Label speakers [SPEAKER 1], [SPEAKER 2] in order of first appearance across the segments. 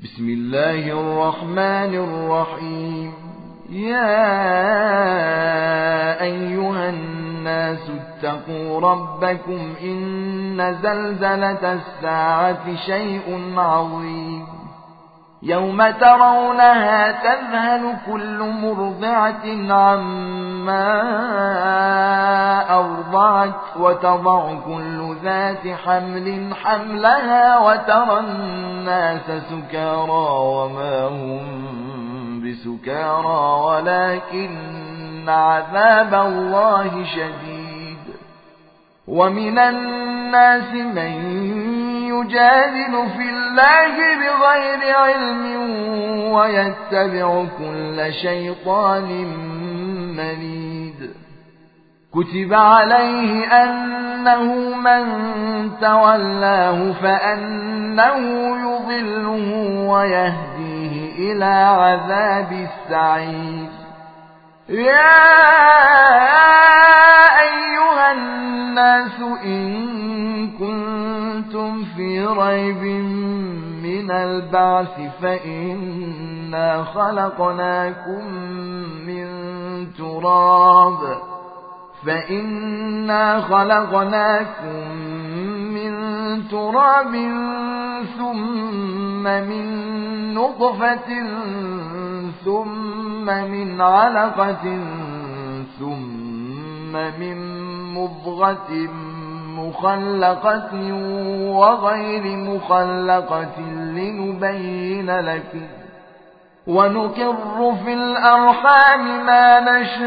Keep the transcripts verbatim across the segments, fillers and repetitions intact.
[SPEAKER 1] بسم الله الرحمن الرحيم. يا أيها الناس اتقوا ربكم إن زلزلة الساعة شيء عظيم يوم ترونها تذهل كل مرضعة عما أرضعت وتضع كل ذات حمل حملها وترى الناس سكارى وما هم بسكارى ولكن عذاب الله شديد. ومن الناس من يجادل في الله بغير علم ويتبع كل شيطان مريد. كتب عليه أنه من تولاه فأنه يضله ويهديه إلى عذاب السعير. يا أيها الناس إن كنتم في ريب من البعث فإنا خلقناكم من تراب فإنا خلقناكم من تراب ثم من نطفة ثم من علقة ثم من مضغة مخلقة وغير مخلقة لنبين لكم ونقر في الأرحام ما نشاء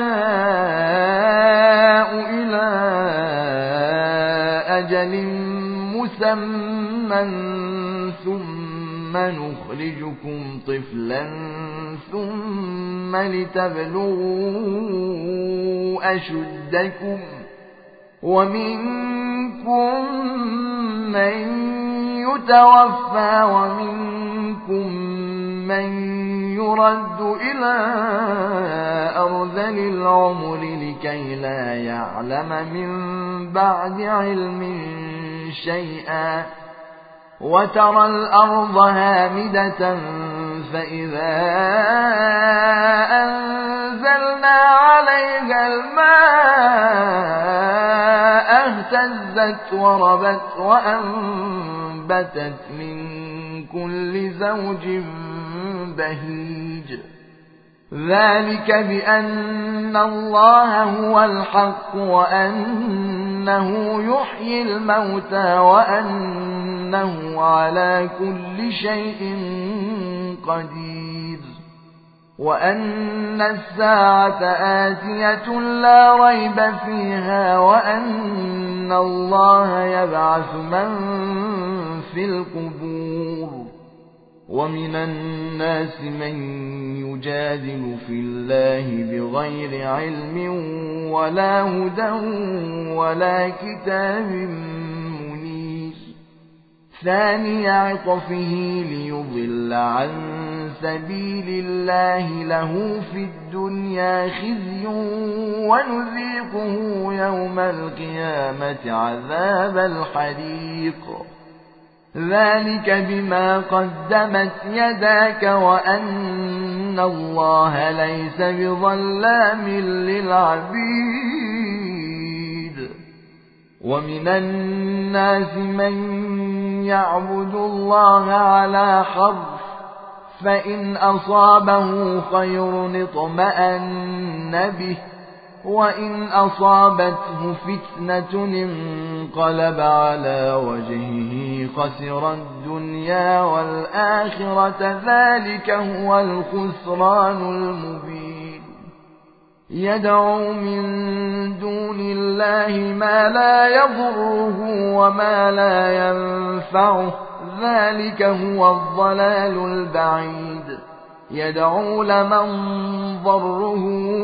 [SPEAKER 1] إلى أجل مسمى ثم نخرجكم طفلا ثم لتبلغوا أشدكم ومنكم من يتوفى ومنكم من يرد إلى أرذل العمر لكي لا يعلم من بعد علم شيئا. وترى الأرض هامدة فإذا أنزلنا عليها الماء اهتزت وربت وأنبتت من كل زوج بهيج. ذلك بأن الله هو الحق وأنه يحيي الموتى وأنه على كل شيء قدير وأن الساعة آتية لا ريب فيها وأن الله يبعث من في القبور. ومن الناس من يجادل في الله بغير علم ولا هدى ولا كتاب منير. ثاني عطفه ليضل عن سبيل الله له في الدنيا خزي ونذيقه يوم القيامة عذاب الحريق. ذلك بما قدمت يداك وأن الله ليس بظلام للعبيد. ومن الناس من يعبد الله على حرف فإن أصابه خير اطمأن به وإن أصابته فتنة انقلب على وجهه خسر الدنيا والآخرة. ذلك هو الخسران المبين. يدعو من دون الله ما لا يضره وما لا ينفعه. ذلك هو الضلال البعيد. يدعو لمن ضره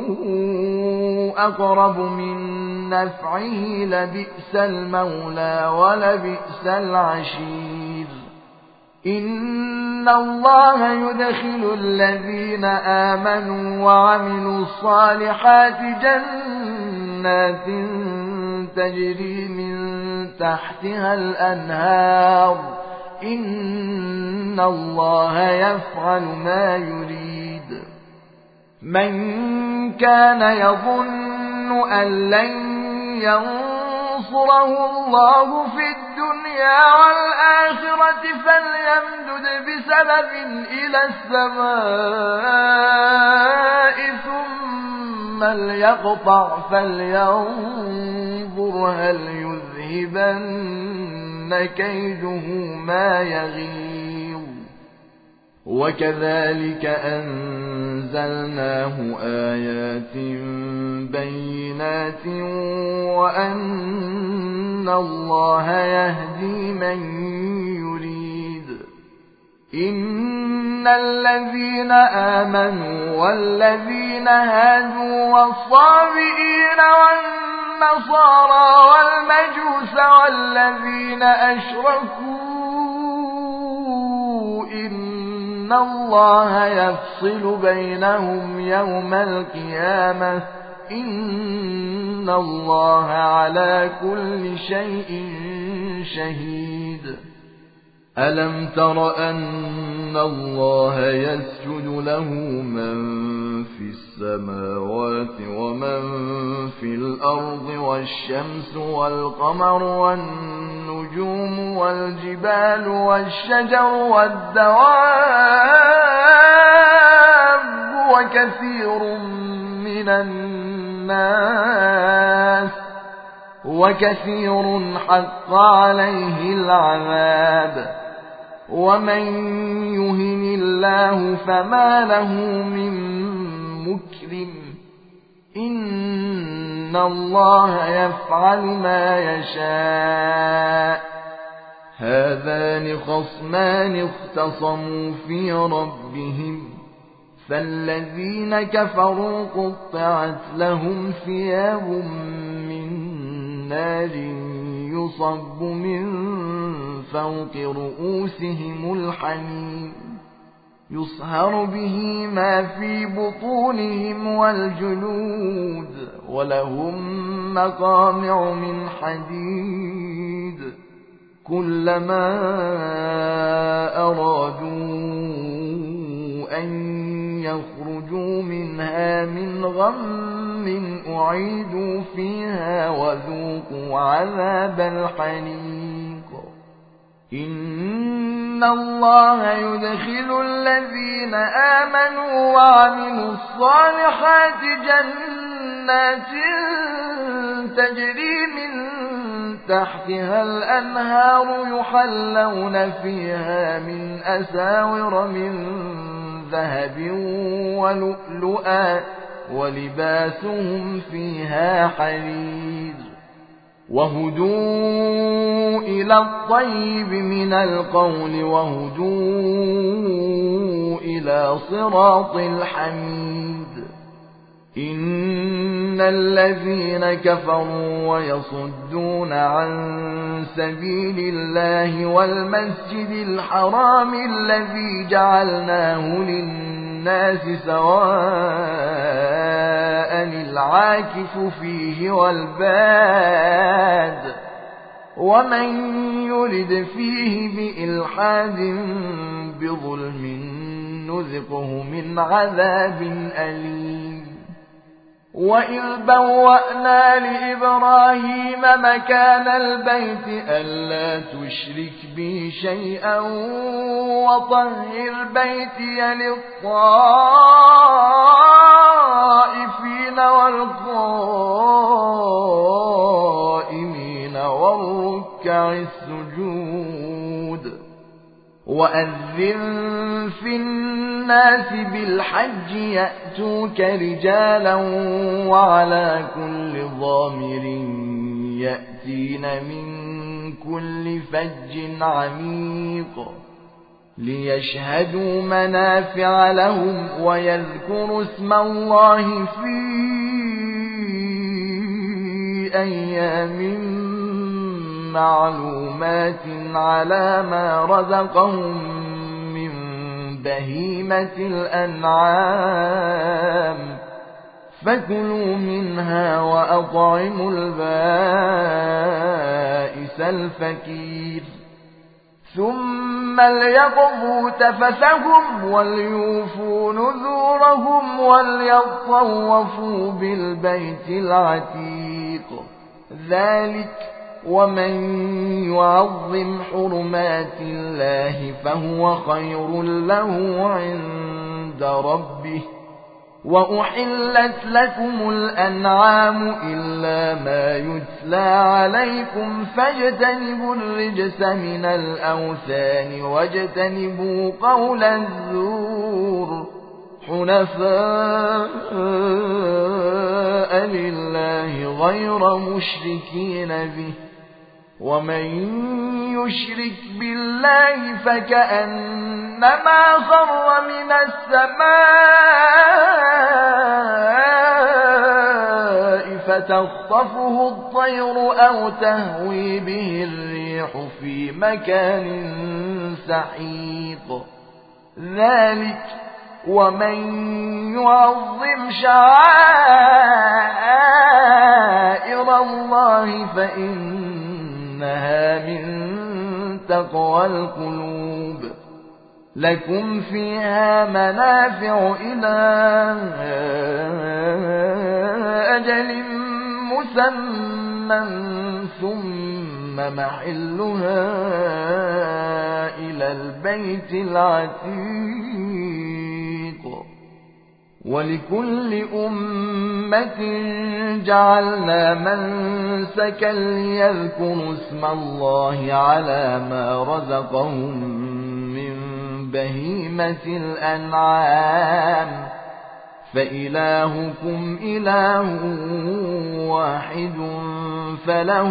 [SPEAKER 1] أقرب من نفعه لبئس المولى ولبئس العشير. إن الله يدخل الذين آمنوا وعملوا الصالحات جنات تجري من تحتها الأنهار إن الله يفعل ما يريد. من كان يظن أن لن ينصره الله في الدنيا والآخرة فليمدد بسبب إلى السماء ثم ليقطع فلينظر هل يذهبن كيده ما يغيظ. وكذلك أنزلناه آيات بينات وأن الله يهدي من يريد. إن الذين آمنوا والذين هادوا والصابئين والنصارى والمجوس والذين أشركوا إن الله يفصل بينهم يوم القيامة إن الله على كل شيء شهيد. ألم تر أن الله يسجد له من في السماوات ومن في الأرض والشمس والقمر والنجوم والجبال والشجر والدواب وكثير من الناس وكثير حق عليه العذاب. ومن يهن الله فما له من مكرم إن الله يفعل ما يشاء. هذان خصمان اختصموا في ربهم فالذين كفروا قطعت لهم ثياب من نار يصب من فوق رؤوسهم الحميم يصهر به ما في بطونهم والجلود ولهم مقامع من حديد كلما أرادوا أن يخرجوا منها من غم أعيدوا فيها وذوقوا عذاب الحريق. إن الله يدخل الذين آمنوا وعملوا الصالحات جنات تجري من تحتها الأنهار يحلون فيها من أساور من ذهب ولؤلؤا ولباسهم فيها حرير وهدوا إلى الطيب من القول وهدوا إلى صراط الحميد. إن الذين كفروا ويصدون عن سبيل الله والمسجد الحرام الذي جعلناه للناس سواء العاكف فيه والباد ومن يرد فيه بإلحاد بظلم نذقه من عذاب أليم. وإذ بوأنا لإبراهيم مكان البيت ألا تشرك بي شيئا وطهر بيتي للطائفين والقائمين والركع السجود. وأذن في الناس بالحج يأتوك رجالا وعلى كل ضامر يأتين من كل فج عميق ليشهدوا منافع لهم ويذكروا اسم الله في أيام معلومات على ما رزقهم من بهيمة الأنعام فكلوا منها وأطعموا البائس الفقير. ثم ثم ليقضوا تفثهم وليوفوا نذورهم وليطوفوا بالبيت العتيق. ذلك ومن يعظم حرمات الله فهو خير له عند ربه. وأحلت لكم الأنعام إلا ما يتلى عليكم فاجتنبوا الرجس من الأوثان واجتنبوا قول الزور حنفاء لله غير مشركين به. ومن يشرك بالله فكأنما خر من السماء فتخطفه الطير أو تهوي به الريح في مكان سحيق. ذلك ومن يعظم شعائر الله فإنها من تقوى القلوب. لكم فيها منافع إلى أجل مسمى ثم محلها إلى البيت العتيق. ولكل أمة جعلنا منسكا ليذكروا اسم الله على ما رزقهم من بهيمة الأنعام فإلهكم إله واحد فله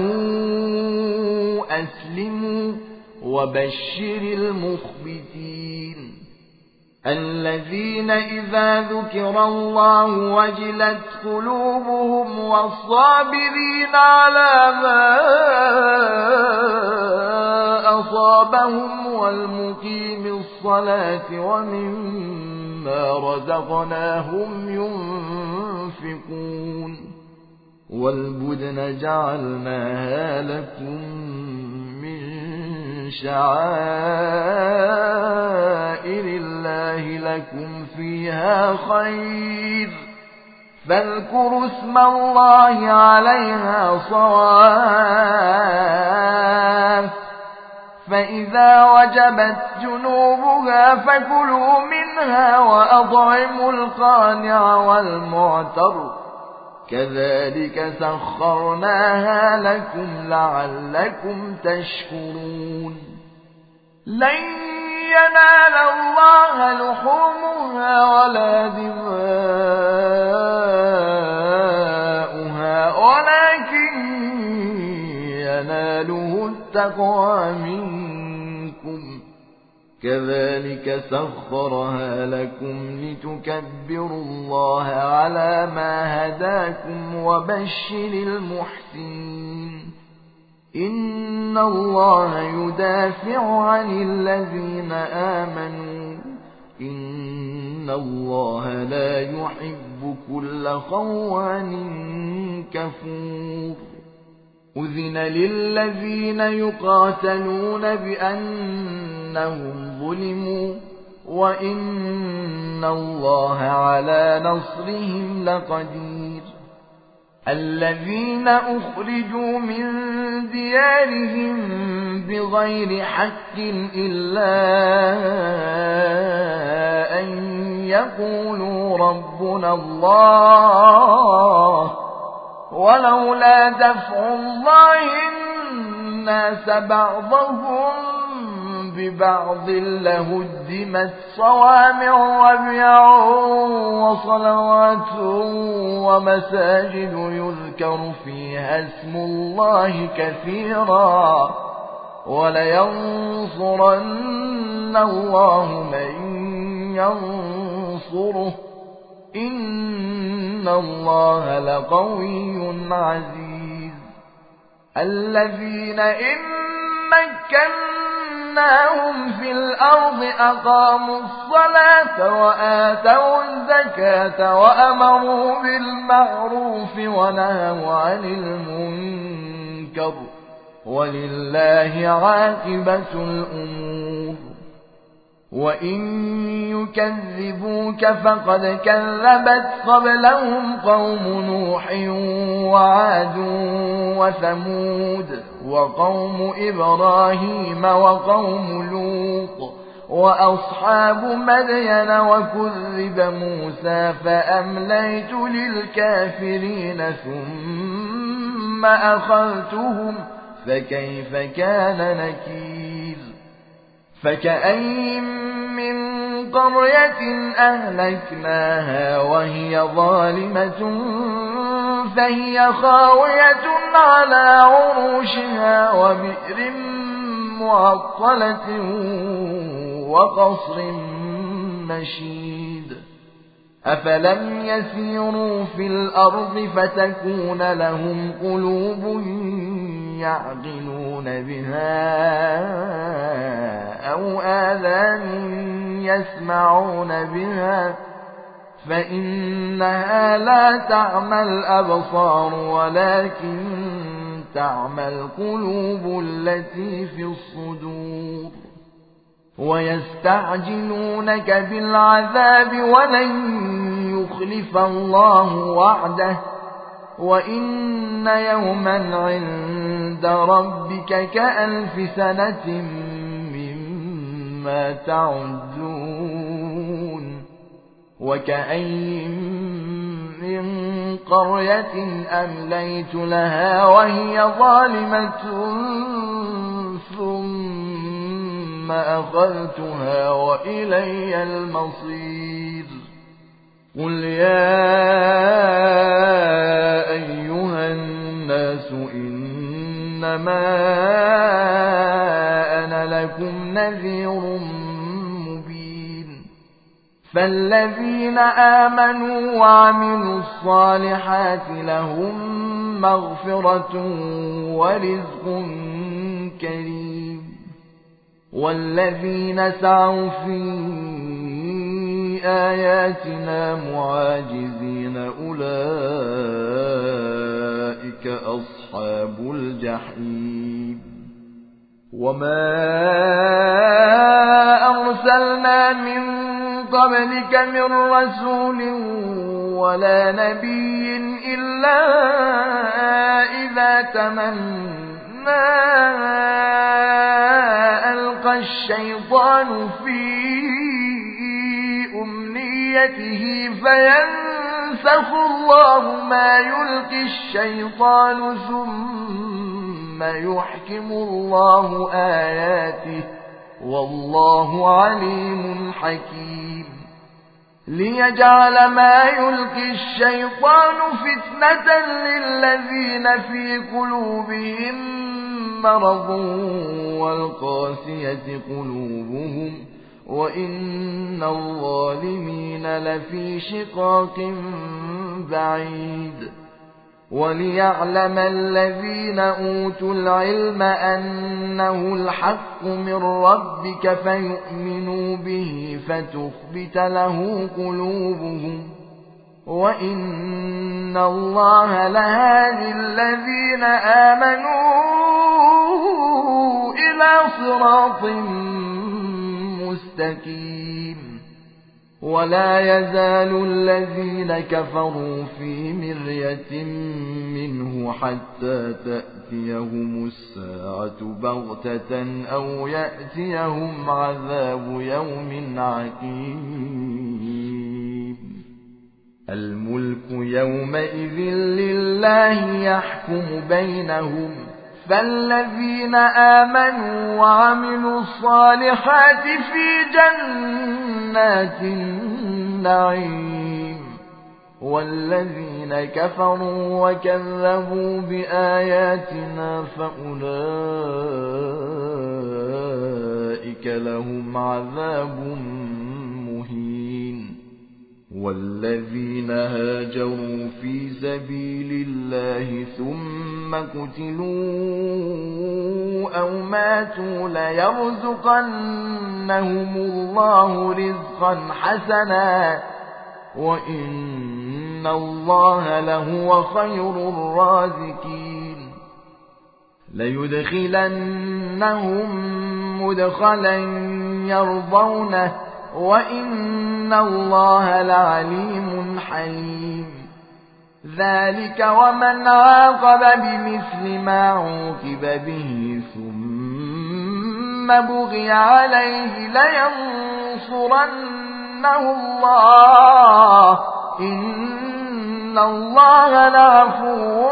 [SPEAKER 1] أسلموا وبشر المخبتين الذين إذا ذكر الله وجلت قلوبهم والصابرين على ما أصابهم والمقيم الصلاة ومما رزقناهم ينفقون. والبدن جعلناها لكم من شعائر الله لكم فيها خير فاذكروا اسم الله عليها صواف. فإذا وجبت جنوبها فكلوا منها وأطعموا القانع والمعتر كذلك سخرناها لكم لعلكم تشكرون. لن ينال الله لحومها ولا دماؤها ولكن يناله التقوى منكم. كذلك سخرها لكم لتكبروا الله على ما هداكم وبشر المحسنين. إن الله يدافع عن الذين آمنوا إن الله لا يحب كل خوان كفور. أذن للذين يقاتلون بأنهم ظلموا وإن الله على نصرهم لقدير. الذين أخرجوا من ديارهم بغير حق إلا أن يقولوا ربنا الله ولولا دفع الله الناس بعضهم ببعض لهدمت صوامع وبيع وصلوات ومساجد يذكر فيها اسم الله كثيرا ولينصرن الله من ينصره إن الله لقوي عزيز. الذين إن مكناهم في الأرض أقاموا الصلاة وآتوا الزكاة وأمروا بالمعروف ونهوا عن المنكر ولله عاقبة الأمور. وإن يكذبوك فقد كذبت قبلهم قوم نوح وعاد وثمود وقوم إبراهيم وقوم لوط وأصحاب مدين وكذب موسى فأمليت للكافرين ثم أخذتهم فكيف كان نكير فكأين من قرية أهلكناها وهي ظالمة فهي خاوية على عروشها وبئر معطلة وقصر مشيد أفلم يسيروا في الأرض فتكون لهم قلوب يعقلون بها أو آذان يسمعون بها فإنها لا تعمى الأبصار ولكن تعمى القلوب التي في الصدور ويستعجلونك بالعذاب ولن يخلف الله وعده وإن يوما عند ربك كألف سنة مما تعدون وكأين من قرية أمليت لها وهي ظالمة ثم أخذتها وإلي المصير قل يا أيها الناس إنما أنا لكم نذير مبين فالذين آمنوا وعملوا الصالحات لهم مغفرة ورزق كريم والذين سعوا في آياتنا معاجزين أولئك أصحاب الجحيم وما أرسلنا من قبلك من رسول ولا نبي إلا إذا تمنى ألقى الشيطان في أمنيته فينسخ الله ما يلقي الشيطان ثم يحكم الله آياته والله عليم حكيم ليجعل ما يلقي الشيطان فتنة للذين في قلوبهم مرض والقاسية قلوبهم وإن الظالمين لفي شقاق بعيد وليعلم الذين أوتوا العلم أنه الحق من ربك فيؤمنوا به فتخبت له قلوبهم وإن الله لهادي الذين آمنوا إلى صراط مستقيم ولا يزال الذين كفروا في مرية منه حتى تأتيهم الساعة بغتة أو يأتيهم عذاب يوم عقيم الملك يومئذ لله يحكم بينهم فالذين آمنوا وعملوا الصالحات في جنات النعيم والذين كفروا وكذبوا بآياتنا فأولئك لهم عذاب مهين والذين هاجروا في سبيل الله ثم قتلوا أو ماتوا ليرزقنهم الله رزقا حسنا وإن الله لهو خير الرازقين ليدخلنهم مدخلا يرضونه وإن الله لعليم حليم. ذلك ومن عاقب بمثل ما عوقب به ثم بغي عليه لينصرنه الله إن الله لعفو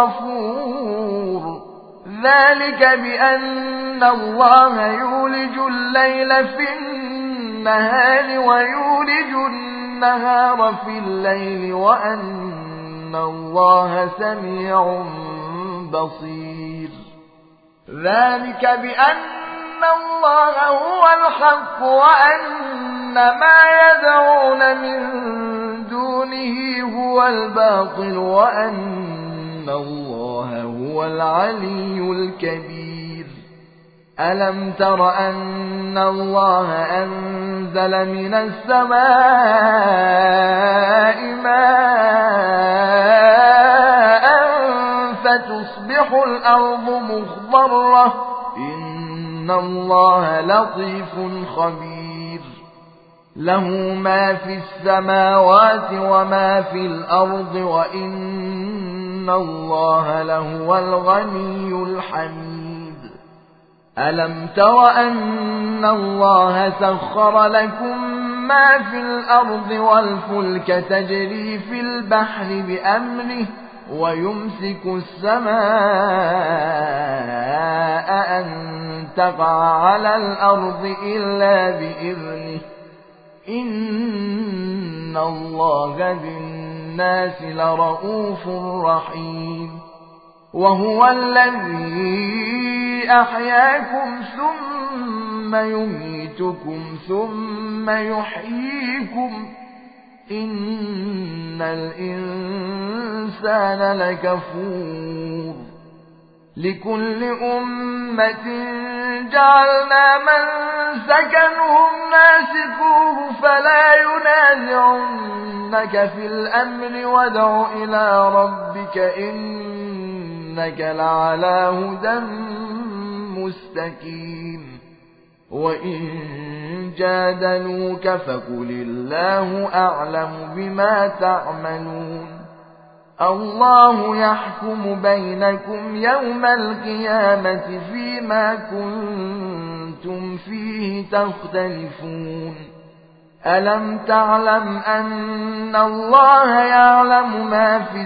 [SPEAKER 1] غفور. ذلك بأن الله يولج الليل في النهار ويولج النهار في الليل وأن الله سميع بصير. ذلك بأن الله هو الحق وأن ما يدعون من دونه هو الباطل وأن الله هو العلي الكبير. ألم تر أن الله أنزل من السماء ماء فتصبح الأرض مخضرة إن الله لطيف خبير. له ما في السماوات وما في الأرض وإن الله لهو الغني الحميد. ألم تر أن الله سخر لكم ما في الأرض والفلك تجري في البحر بأمره ويمسك السماء أن تقع على الأرض إلا بإذنه إن الله بالناس لرؤوف رحيم. وهو الذي أحياكم ثم يميتكم ثم يحييكم إن الإنسان لكفور. لكل أمة جعلنا منسكنهم ناسكوه فلا ينازعنك في الأمر وادع إلى ربك إنك لعلى هدى مستقيم. وإن جادلوك فقل الله أعلم بما تعملون. الله يحكم بينكم يوم القيامة فيما كنتم فيه تختلفون. ألم تعلم أن الله يعلم ما في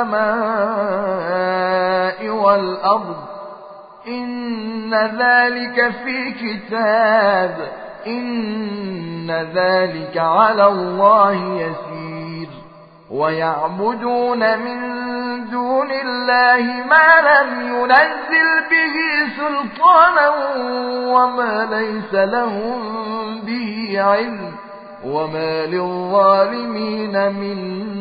[SPEAKER 1] السماء والأرض إن ذلك في كتاب إن ذلك على الله يسير. ويعبدون من دون الله ما لم ينزل به سلطانا وما ليس لهم به علم وما للظالمين من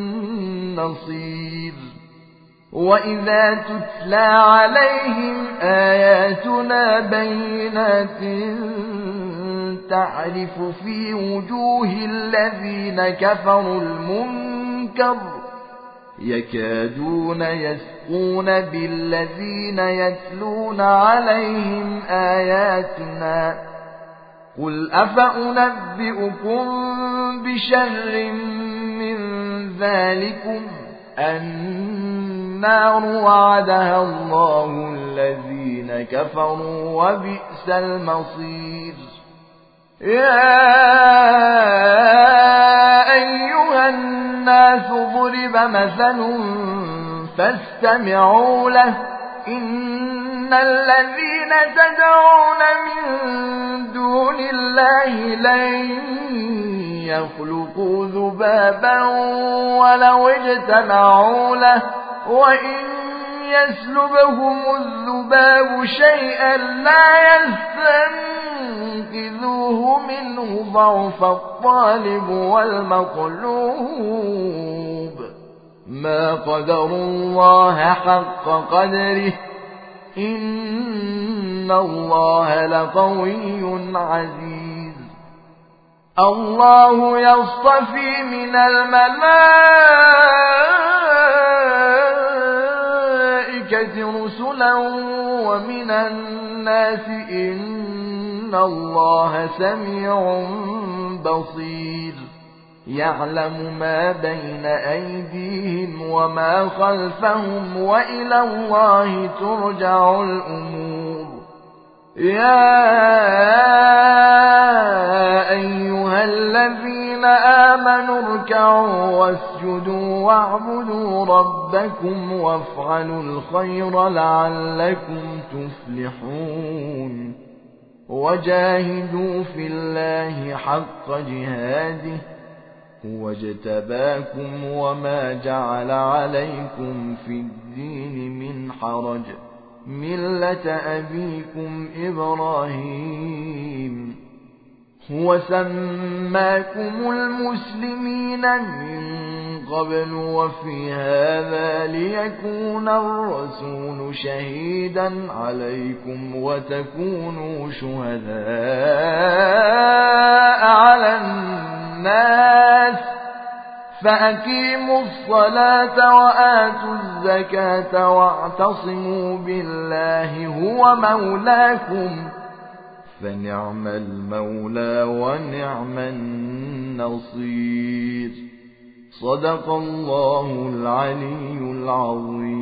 [SPEAKER 1] نصير. وإذا تتلى عليهم آياتنا بينات تعرف في وجوه الذين كفروا المنكر يكادون يسقون بالذين يتلون عليهم آياتنا. قل أفأنبئكم بشر من ذلكم النار وعدها الله الذين كفروا وبئس المصير. يا أيها الناس ضرب مثل فاستمعوا له إن الذين تدعون من دون الله لن يخلقوا ذبابا ولو اجتمعوا له وإن يسلبهم الذباب شيئا لا يستنقذوه منه ضعف الطالب والمطلوب. ما قدروا الله حق قدره إن الله لقوي عزيز. الله يصطفي من الملائكة رسلا ومن الناس إن إن الله سميع بصير يعلم ما بين أيديهم وما خلفهم وإلى الله ترجع الأمور يا أيها الذين آمنوا اركعوا واسجدوا واعبدوا ربكم وافعلوا الخير لعلكم تفلحون وجاهدوا في الله حق جهاده هو اجتباكم وما جعل عليكم في الدين من حرج ملة أبيكم إبراهيم هو سماكم المسلمين من قبل وفي هذا ليكون الرسول شهيدا عليكم وتكونوا شهداء على الناس فأقيموا الصلاة وآتوا الزكاة واعتصموا بالله هو مولاكم فنعم المولى ونعم النصير صدق الله العلي العظيم.